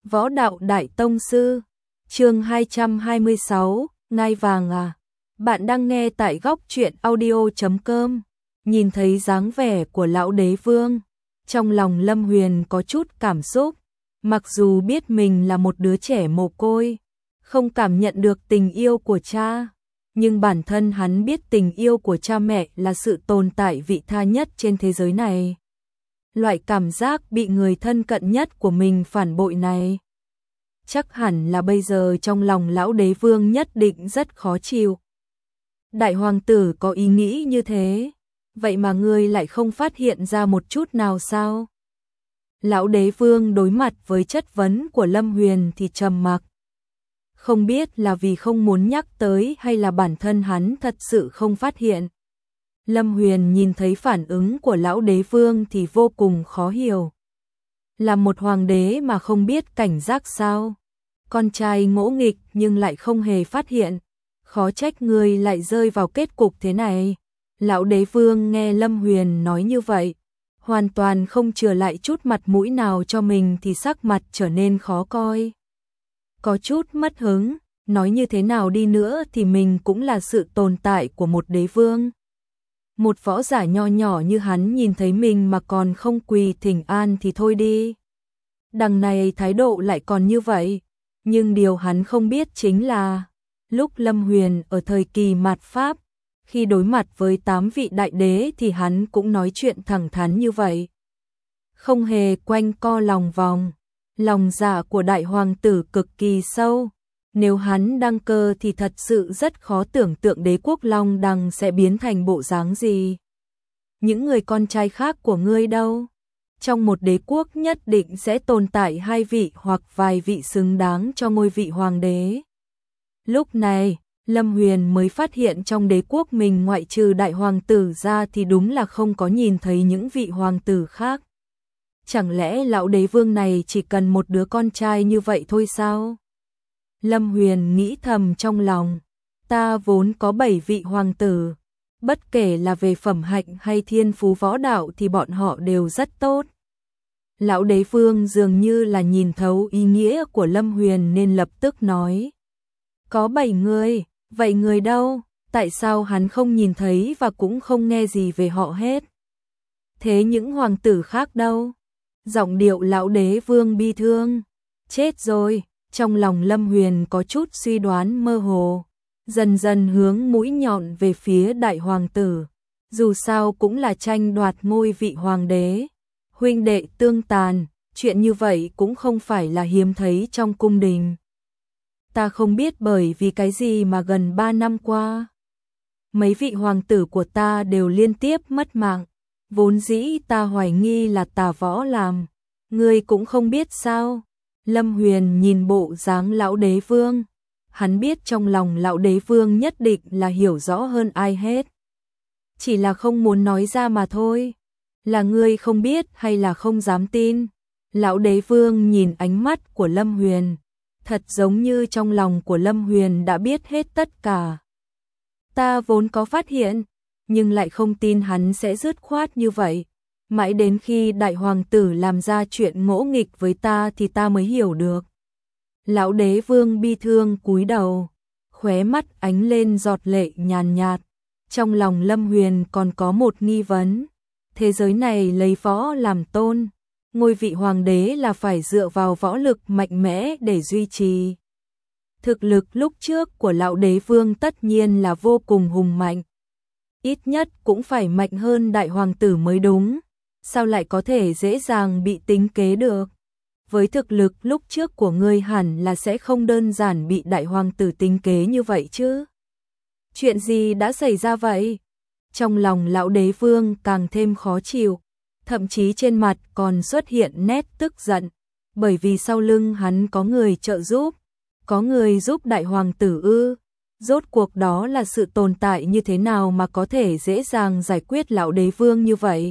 Võ đạo đại tông sư, chương 226, ngai vàng à. Bạn đang nghe tại góc truyện audio.com. Nhìn thấy dáng vẻ của lão đế vương, trong lòng Lâm Huyền có chút cảm xúc. Mặc dù biết mình là một đứa trẻ mồ côi, không cảm nhận được tình yêu của cha, nhưng bản thân hắn biết tình yêu của cha mẹ là sự tồn tại vị tha nhất trên thế giới này. Loại cảm giác bị người thân cận nhất của mình phản bội này, chắc hẳn là bây giờ trong lòng lão đế vương nhất định rất khó chịu. Đại hoàng tử có ý nghĩ như thế, vậy mà ngươi lại không phát hiện ra một chút nào sao? Lão đế vương đối mặt với chất vấn của Lâm Huyền thì trầm mặc. Không biết là vì không muốn nhắc tới hay là bản thân hắn thật sự không phát hiện. Lâm Huyền nhìn thấy phản ứng của lão đế vương thì vô cùng khó hiểu. Là một hoàng đế mà không biết cảnh giác sao? Con trai ngỗ nghịch nhưng lại không hề phát hiện. Khó trách ngươi lại rơi vào kết cục thế này. Lão đế vương nghe Lâm Huyền nói như vậy, hoàn toàn không chừa lại chút mặt mũi nào cho mình thì sắc mặt trở nên khó coi. Có chút mất hứng, nói như thế nào đi nữa thì mình cũng là sự tồn tại của một đế vương. Một võ giả nho nhỏ như hắn nhìn thấy mình mà còn không quỳ thỉnh an thì thôi đi. Đằng này thái độ lại còn như vậy, nhưng điều hắn không biết chính là, lúc Lâm Huyền ở thời kỳ mạt Pháp, khi đối mặt với 8 vị đại đế thì hắn cũng nói chuyện thẳng thắn như vậy. Không hề quanh co lòng vòng, lòng dạ của đại hoàng tử cực kỳ sâu. Nếu hắn đăng cơ thì thật sự rất khó tưởng tượng đế quốc Long Đằng sẽ biến thành bộ dáng gì. Những người con trai khác của ngươi đâu? Trong một đế quốc nhất định sẽ tồn tại 2 vị hoặc vài vị xứng đáng cho ngôi vị hoàng đế. Lúc này, Lâm Huyền mới phát hiện trong đế quốc mình ngoại trừ đại hoàng tử ra thì đúng là không có nhìn thấy những vị hoàng tử khác. Chẳng lẽ lão đế vương này chỉ cần một đứa con trai như vậy thôi sao? Lâm Huyền nghĩ thầm trong lòng, ta vốn có 7 vị hoàng tử, bất kể là về phẩm hạnh hay thiên phú võ đạo thì bọn họ đều rất tốt. Lão đế vương dường như là nhìn thấu ý nghĩa của Lâm Huyền nên lập tức nói, có 7 người, vậy người đâu? Tại sao hắn không nhìn thấy và cũng không nghe gì về họ hết? Thế những hoàng tử khác đâu? Giọng điệu lão đế vương bi thương, chết rồi. Trong lòng Lâm Huyền có chút suy đoán mơ hồ, dần dần hướng mũi nhọn về phía đại hoàng tử. Dù sao cũng là tranh đoạt ngôi vị hoàng đế, huynh đệ tương tàn, chuyện như vậy cũng không phải là hiếm thấy trong cung đình. Ta không biết bởi vì cái gì mà gần 3 năm qua, mấy vị hoàng tử của ta đều liên tiếp mất mạng. Vốn dĩ ta hoài nghi là tà võ làm, ngươi cũng không biết sao? Lâm Huyền nhìn bộ dáng lão đế vương, hắn biết trong lòng lão đế vương nhất định là hiểu rõ hơn ai hết. Chỉ là không muốn nói ra mà thôi. Là ngươi không biết hay là không dám tin? Lão đế vương nhìn ánh mắt của Lâm Huyền, thật giống như trong lòng của Lâm Huyền đã biết hết tất cả. Ta vốn có phát hiện, nhưng lại không tin hắn sẽ dứt khoát như vậy. Mãi đến khi đại hoàng tử làm ra chuyện ngỗ nghịch với ta thì ta mới hiểu được. Lão đế vương bi thương cúi đầu, khóe mắt ánh lên giọt lệ nhàn nhạt. Trong lòng Lâm Huyền còn có một nghi vấn. Thế giới này lấy võ làm tôn, ngôi vị hoàng đế là phải dựa vào võ lực mạnh mẽ để duy trì. Thực lực lúc trước của lão đế vương tất nhiên là vô cùng hùng mạnh. Ít nhất cũng phải mạnh hơn đại hoàng tử mới đúng. Sao lại có thể dễ dàng bị tính kế được? Với thực lực lúc trước của ngươi hẳn là sẽ không đơn giản bị đại hoàng tử tính kế như vậy chứ. Chuyện gì đã xảy ra vậy? Trong lòng lão đế vương càng thêm khó chịu, thậm chí trên mặt còn xuất hiện nét tức giận, bởi vì sau lưng hắn có người trợ giúp, có người giúp đại hoàng tử ư? Rốt cuộc đó là sự tồn tại như thế nào mà có thể dễ dàng giải quyết lão đế vương như vậy?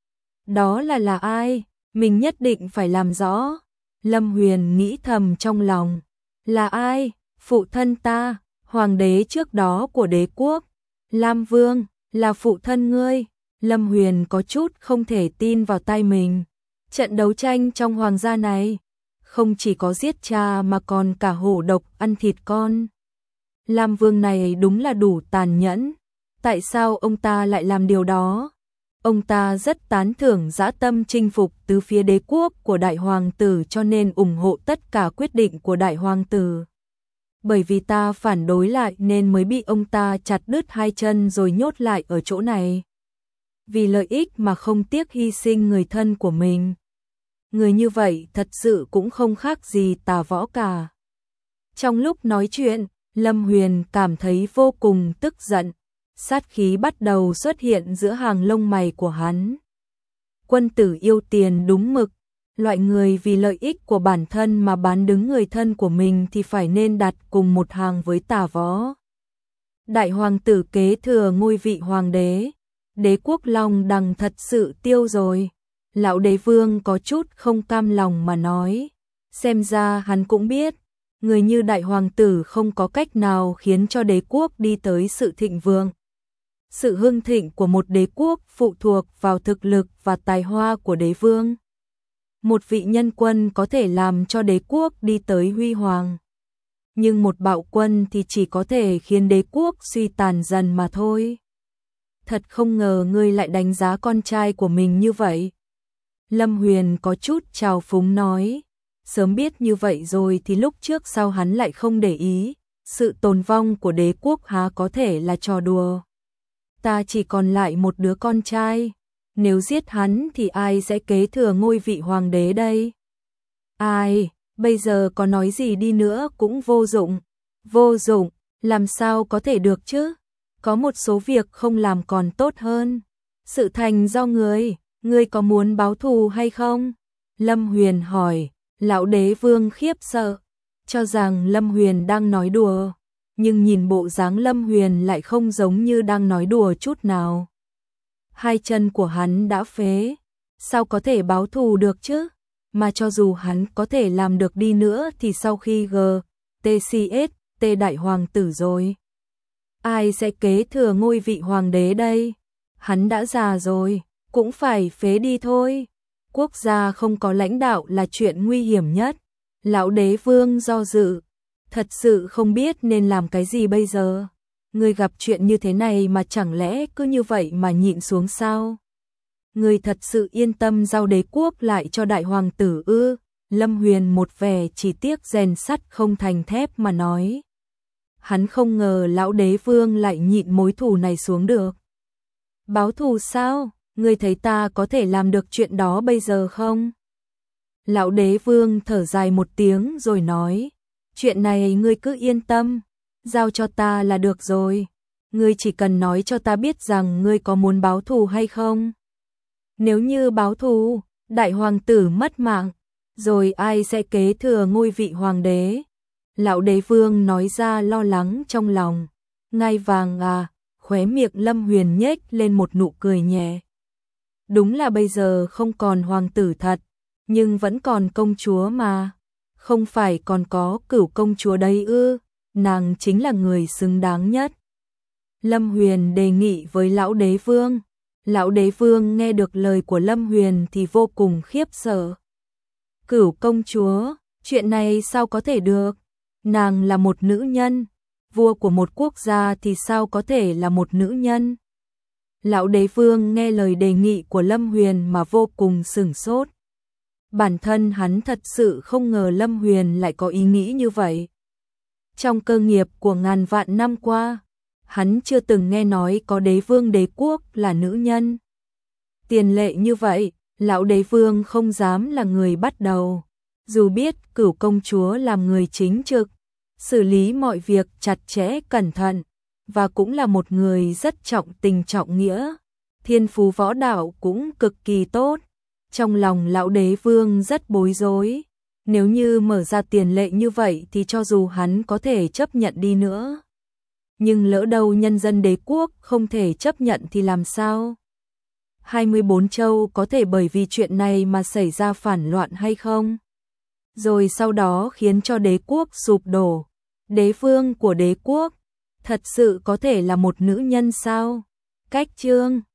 Đó là ai? Mình nhất định phải làm rõ. Lâm Huyền nghĩ thầm trong lòng. Là ai? Phụ thân ta, hoàng đế trước đó của đế quốc. Lam Vương, là phụ thân ngươi. Lâm Huyền có chút không thể tin vào tai mình. Trận đấu tranh trong hoàng gia này, không chỉ có giết cha mà còn cả hổ độc ăn thịt con. Lam Vương này đúng là đủ tàn nhẫn. Tại sao ông ta lại làm điều đó? Ông ta rất tán thưởng dã tâm chinh phục từ phía đế quốc của đại hoàng tử, cho nên ủng hộ tất cả quyết định của đại hoàng tử. Bởi vì ta phản đối lại nên mới bị ông ta chặt đứt hai chân rồi nhốt lại ở chỗ này. Vì lợi ích mà không tiếc hy sinh người thân của mình. Người như vậy thật sự cũng không khác gì Tà Võ cả. Trong lúc nói chuyện, Lâm Huyền cảm thấy vô cùng tức giận. Sát khí bắt đầu xuất hiện giữa hàng lông mày của hắn. Quân tử yêu tiền đúng mực. Loại người vì lợi ích của bản thân mà bán đứng người thân của mình thì phải nên đặt cùng một hàng với Tà Võ. Đại hoàng tử kế thừa ngôi vị hoàng đế. Đế quốc Long Đằng thật sự tiêu rồi. Lão đế vương có chút không cam lòng mà nói. Xem ra hắn cũng biết, người như đại hoàng tử không có cách nào khiến cho đế quốc đi tới sự thịnh vượng. Sự hưng thịnh của một đế quốc phụ thuộc vào thực lực và tài hoa của đế vương. Một vị nhân quân có thể làm cho đế quốc đi tới huy hoàng. Nhưng một bạo quân thì chỉ có thể khiến đế quốc suy tàn dần mà thôi. Thật không ngờ ngươi lại đánh giá con trai của mình như vậy. Lâm Huyền có chút trào phúng nói. Sớm biết như vậy rồi thì lúc trước sao hắn lại không để ý. Sự tồn vong của đế quốc há có thể là trò đùa. Ta chỉ còn lại một đứa con trai. Nếu giết hắn thì ai sẽ kế thừa ngôi vị hoàng đế đây? Ai, bây giờ có nói gì đi nữa cũng vô dụng. Vô dụng, làm sao có thể được chứ? Có một số việc không làm còn tốt hơn. Sự thành do ngươi có muốn báo thù hay không? Lâm Huyền hỏi. Lão đế vương khiếp sợ, cho rằng Lâm Huyền đang nói đùa, nhưng nhìn bộ dáng Lâm Huyền lại không giống như đang nói đùa chút nào. Hai chân của hắn đã phế, sao có thể báo thù được chứ? Mà cho dù hắn có thể làm được đi nữa thì sau khi T đại hoàng tử rồi, ai sẽ kế thừa ngôi vị hoàng đế đây? Hắn đã già rồi, cũng phải phế đi thôi. Quốc gia không có lãnh đạo là chuyện nguy hiểm nhất. Lão đế vương do dự, thật sự không biết nên làm cái gì bây giờ. Ngươi gặp chuyện như thế này mà chẳng lẽ cứ như vậy mà nhịn xuống sao? Ngươi thật sự yên tâm giao đế quốc lại cho đại hoàng tử ư? Lâm Huyền một vẻ chỉ tiếc rèn sắt không thành thép mà nói. Hắn không ngờ lão đế vương lại nhịn mối thù này xuống được. Báo thù sao? Ngươi thấy ta có thể làm được chuyện đó bây giờ không? Lão đế vương thở dài một tiếng rồi nói. Chuyện này ngươi cứ yên tâm, giao cho ta là được rồi. Ngươi chỉ cần nói cho ta biết rằng ngươi có muốn báo thù hay không. Nếu như báo thù, đại hoàng tử mất mạng, rồi ai sẽ kế thừa ngôi vị hoàng đế? Lão đế vương nói ra lo lắng trong lòng. Ngai vàng à, khóe miệng Lâm Huyền nhếch lên một nụ cười nhẹ. Đúng là bây giờ không còn hoàng tử thật, nhưng vẫn còn công chúa mà. Không phải còn có Cửu công chúa đây ư? Nàng chính là người xứng đáng nhất. Lâm Huyền đề nghị với lão đế vương. Lão đế vương nghe được lời của Lâm Huyền thì vô cùng khiếp sợ. Cửu công chúa, chuyện này sao có thể được? Nàng là một nữ nhân, vua của một quốc gia thì sao có thể là một nữ nhân? Lão đế vương nghe lời đề nghị của Lâm Huyền mà vô cùng sửng sốt. Bản thân hắn thật sự không ngờ Lâm Huyền lại có ý nghĩ như vậy. Trong cơ nghiệp của ngàn vạn năm qua, hắn chưa từng nghe nói có đế vương đế quốc là nữ nhân. Tiền lệ như vậy, lão đế vương không dám là người bắt đầu. Dù biết Cửu công chúa làm người chính trực, xử lý mọi việc chặt chẽ cẩn thận, và cũng là một người rất trọng tình trọng nghĩa, thiên phú võ đạo cũng cực kỳ tốt. Trong lòng lão đế vương rất bối rối, nếu như mở ra tiền lệ như vậy thì cho dù hắn có thể chấp nhận đi nữa. Nhưng lỡ đâu nhân dân đế quốc không thể chấp nhận thì làm sao? 24 châu có thể bởi vì chuyện này mà xảy ra phản loạn hay không? Rồi sau đó khiến cho đế quốc sụp đổ. Đế vương của đế quốc thật sự có thể là một nữ nhân sao? Cách chương